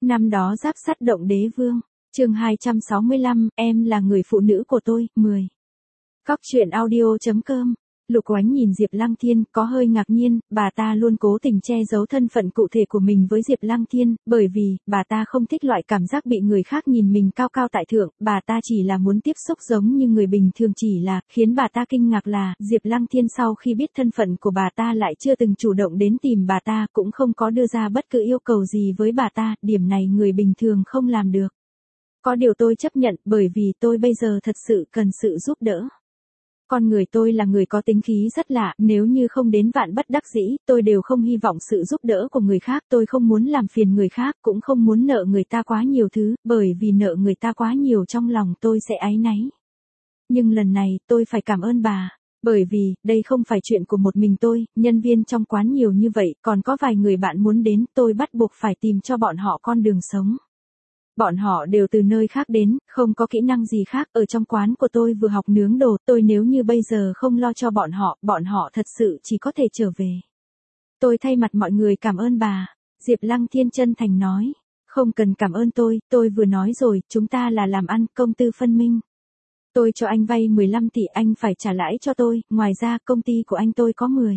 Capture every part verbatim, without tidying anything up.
Năm đó giáp sắt động đế vương, chương hai trăm sáu mươi lăm, em là người phụ nữ của tôi, mười. Cóc truyện audio.com. Lục Oánh nhìn Diệp Lăng Thiên, có hơi ngạc nhiên, bà ta luôn cố tình che giấu thân phận cụ thể của mình với Diệp Lăng Thiên, bởi vì, bà ta không thích loại cảm giác bị người khác nhìn mình cao cao tại thượng, bà ta chỉ là muốn tiếp xúc giống như người bình thường chỉ là, khiến bà ta kinh ngạc là, Diệp Lăng Thiên sau khi biết thân phận của bà ta lại chưa từng chủ động đến tìm bà ta, cũng không có đưa ra bất cứ yêu cầu gì với bà ta, điểm này người bình thường không làm được. Có điều tôi chấp nhận, bởi vì tôi bây giờ thật sự cần sự giúp đỡ. Con người tôi là người có tính khí rất lạ, nếu như không đến vạn bất đắc dĩ, tôi đều không hy vọng sự giúp đỡ của người khác, tôi không muốn làm phiền người khác, cũng không muốn nợ người ta quá nhiều thứ, bởi vì nợ người ta quá nhiều trong lòng tôi sẽ áy náy. Nhưng lần này, tôi phải cảm ơn bà, bởi vì, đây không phải chuyện của một mình tôi, nhân viên trong quán nhiều như vậy, còn có vài người bạn muốn đến, tôi bắt buộc phải tìm cho bọn họ con đường sống. Bọn họ đều từ nơi khác đến, không có kỹ năng gì khác, ở trong quán của tôi vừa học nướng đồ, tôi nếu như bây giờ không lo cho bọn họ, bọn họ thật sự chỉ có thể trở về. Tôi thay mặt mọi người cảm ơn bà, Diệp Lăng Thiên chân thành nói, không cần cảm ơn tôi, tôi vừa nói rồi, chúng ta là làm ăn, công tư phân minh. Tôi cho anh vay mười lăm tỷ, anh phải trả lãi cho tôi, ngoài ra công ty của anh tôi có mười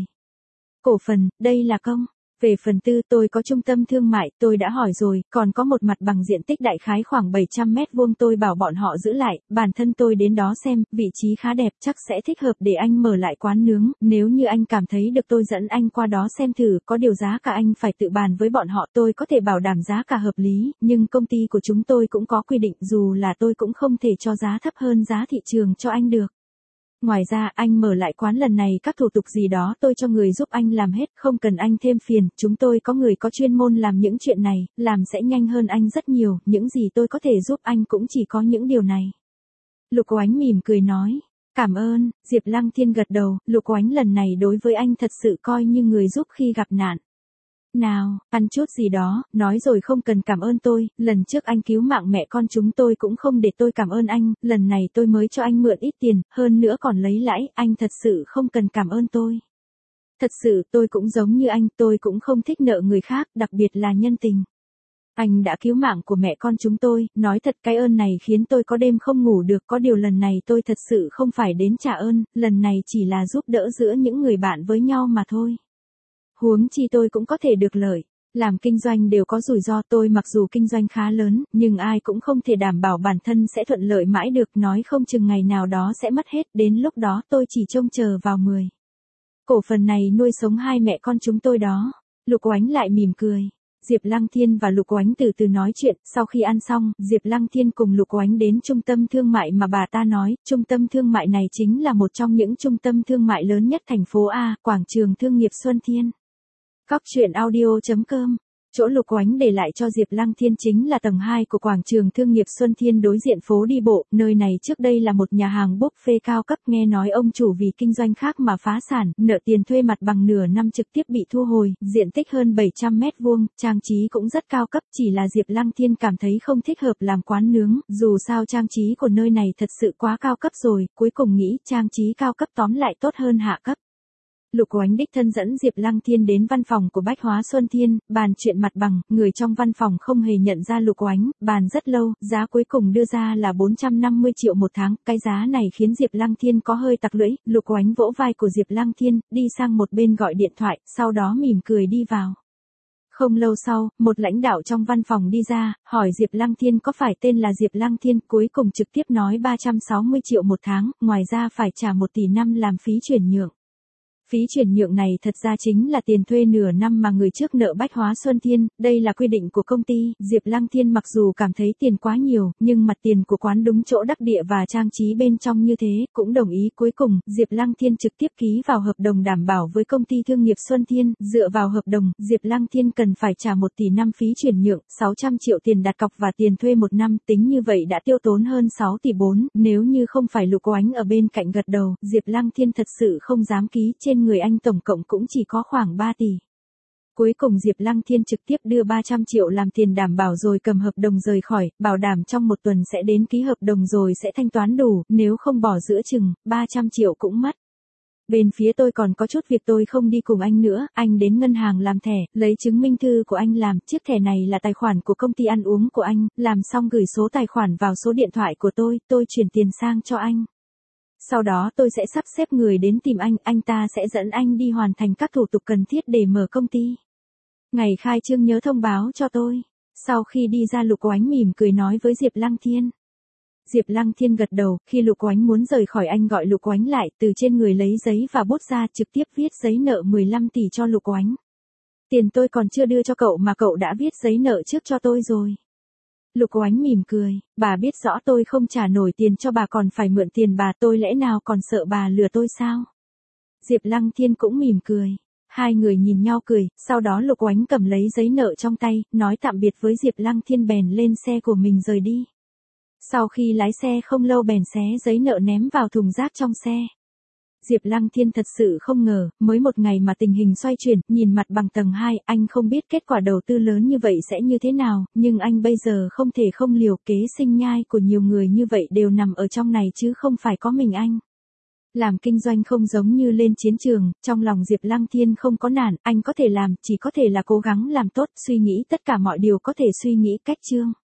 cổ phần, đây là công. Về phần tư tôi có trung tâm thương mại, tôi đã hỏi rồi, còn có một mặt bằng diện tích đại khái khoảng bảy trăm mét vuông tôi bảo bọn họ giữ lại, bản thân tôi đến đó xem, vị trí khá đẹp chắc sẽ thích hợp để anh mở lại quán nướng, nếu như anh cảm thấy được tôi dẫn anh qua đó xem thử, có điều giá cả anh phải tự bàn với bọn họ, tôi có thể bảo đảm giá cả hợp lý, nhưng công ty của chúng tôi cũng có quy định dù là tôi cũng không thể cho giá thấp hơn giá thị trường cho anh được. Ngoài ra, anh mở lại quán lần này các thủ tục gì đó tôi cho người giúp anh làm hết, không cần anh thêm phiền, chúng tôi có người có chuyên môn làm những chuyện này, làm sẽ nhanh hơn anh rất nhiều, những gì tôi có thể giúp anh cũng chỉ có những điều này. Lục Oánh mỉm cười nói, cảm ơn, Diệp Lăng Thiên gật đầu, Lục Oánh lần này đối với anh thật sự coi như người giúp khi gặp nạn. Nào, ăn chút gì đó, nói rồi không cần cảm ơn tôi, lần trước anh cứu mạng mẹ con chúng tôi cũng không để tôi cảm ơn anh, lần này tôi mới cho anh mượn ít tiền, hơn nữa còn lấy lãi, anh thật sự không cần cảm ơn tôi. Thật sự tôi cũng giống như anh, tôi cũng không thích nợ người khác, đặc biệt là nhân tình. Anh đã cứu mạng của mẹ con chúng tôi, nói thật cái ơn này khiến tôi có đêm không ngủ được, có điều lần này tôi thật sự không phải đến trả ơn, lần này chỉ là giúp đỡ giữa những người bạn với nhau mà thôi. Huống chi tôi cũng có thể được lợi, làm kinh doanh đều có rủi ro, tôi mặc dù kinh doanh khá lớn, nhưng ai cũng không thể đảm bảo bản thân sẽ thuận lợi mãi được, nói không chừng ngày nào đó sẽ mất hết, đến lúc đó tôi chỉ trông chờ vào mười cổ phần này nuôi sống hai mẹ con chúng tôi đó. Lục Oánh lại mỉm cười. Diệp Lăng Thiên và Lục Oánh từ từ nói chuyện, sau khi ăn xong, Diệp Lăng Thiên cùng Lục Oánh đến trung tâm thương mại mà bà ta nói, trung tâm thương mại này chính là một trong những trung tâm thương mại lớn nhất thành phố A, quảng trường thương nghiệp Xuân Thiên. Cóc truyện audio.com. Chỗ Lục Oánh để lại cho Diệp Lăng Thiên chính là tầng hai của quảng trường thương nghiệp Xuân Thiên đối diện phố đi bộ, nơi này trước đây là một nhà hàng buffet cao cấp, nghe nói ông chủ vì kinh doanh khác mà phá sản, nợ tiền thuê mặt bằng nửa năm trực tiếp bị thu hồi, diện tích hơn bảy trăm mét vuông, trang trí cũng rất cao cấp, chỉ là Diệp Lăng Thiên cảm thấy không thích hợp làm quán nướng, dù sao trang trí của nơi này thật sự quá cao cấp rồi, cuối cùng nghĩ trang trí cao cấp tóm lại tốt hơn hạ cấp. Lục Oánh đích thân dẫn Diệp Lăng Thiên đến văn phòng của Bách Hóa Xuân Thiên, bàn chuyện mặt bằng, người trong văn phòng không hề nhận ra Lục Oánh, bàn rất lâu, giá cuối cùng đưa ra là bốn trăm năm mươi triệu một tháng, cái giá này khiến Diệp Lăng Thiên có hơi tặc lưỡi, Lục Oánh vỗ vai của Diệp Lăng Thiên, đi sang một bên gọi điện thoại, sau đó mỉm cười đi vào. Không lâu sau, một lãnh đạo trong văn phòng đi ra, hỏi Diệp Lăng Thiên có phải tên là Diệp Lăng Thiên, cuối cùng trực tiếp nói ba trăm sáu mươi triệu một tháng, ngoài ra phải trả một tỷ năm làm phí chuyển nhượng. Phí chuyển nhượng này thật ra chính là tiền thuê nửa năm mà người trước nợ Bách Hóa Xuân Thiên, đây là quy định của công ty, Diệp Lăng Thiên mặc dù cảm thấy tiền quá nhiều, nhưng mặt tiền của quán đúng chỗ đắc địa và trang trí bên trong như thế, cũng đồng ý. Cuối cùng, Diệp Lăng Thiên trực tiếp ký vào hợp đồng đảm bảo với công ty thương nghiệp Xuân Thiên, dựa vào hợp đồng, Diệp Lăng Thiên cần phải trả một tỷ năm phí chuyển nhượng, sáu trăm triệu tiền đặt cọc và tiền thuê một năm, tính như vậy đã tiêu tốn hơn sáu tỷ bốn, nếu như không phải Lục Oánh ở bên cạnh gật đầu, Diệp Lăng Thiên thật sự không dám ký, trên người anh tổng cộng cũng chỉ có khoảng ba tỷ. Cuối cùng Diệp Lăng Thiên trực tiếp đưa ba trăm triệu làm tiền đảm bảo rồi cầm hợp đồng rời khỏi, bảo đảm trong một tuần sẽ đến ký hợp đồng rồi sẽ thanh toán đủ, nếu không bỏ giữa chừng, ba trăm triệu cũng mất. Bên phía tôi còn có chút việc tôi không đi cùng anh nữa, anh đến ngân hàng làm thẻ, lấy chứng minh thư của anh làm, chiếc thẻ này là tài khoản của công ty ăn uống của anh, làm xong gửi số tài khoản vào số điện thoại của tôi, tôi chuyển tiền sang cho anh. Sau đó tôi sẽ sắp xếp người đến tìm anh, anh ta sẽ dẫn anh đi hoàn thành các thủ tục cần thiết để mở công ty. Ngày khai trương nhớ thông báo cho tôi. Sau khi đi ra Lục Oánh mỉm cười nói với Diệp Lăng Thiên. Diệp Lăng Thiên gật đầu, khi Lục Oánh muốn rời khỏi anh gọi Lục Oánh lại, từ trên người lấy giấy và bút ra trực tiếp viết giấy nợ mười lăm tỷ cho Lục Oánh. Tiền tôi còn chưa đưa cho cậu mà cậu đã viết giấy nợ trước cho tôi rồi. Lục Oánh mỉm cười, bà biết rõ tôi không trả nổi tiền cho bà còn phải mượn tiền bà, tôi lẽ nào còn sợ bà lừa tôi sao? Diệp Lăng Thiên cũng mỉm cười. Hai người nhìn nhau cười, sau đó Lục Oánh cầm lấy giấy nợ trong tay, nói tạm biệt với Diệp Lăng Thiên bèn lên xe của mình rời đi. Sau khi lái xe không lâu bèn xé giấy nợ ném vào thùng rác trong xe. Diệp Lăng Thiên thật sự không ngờ, mới một ngày mà tình hình xoay chuyển, nhìn mặt bằng tầng hai, anh không biết kết quả đầu tư lớn như vậy sẽ như thế nào, nhưng anh bây giờ không thể không liều, kế sinh nhai của nhiều người như vậy đều nằm ở trong này chứ không phải có mình anh. Làm kinh doanh không giống như lên chiến trường, trong lòng Diệp Lăng Thiên không có nản, anh có thể làm, chỉ có thể là cố gắng làm tốt, suy nghĩ tất cả mọi điều có thể suy nghĩ cách chương.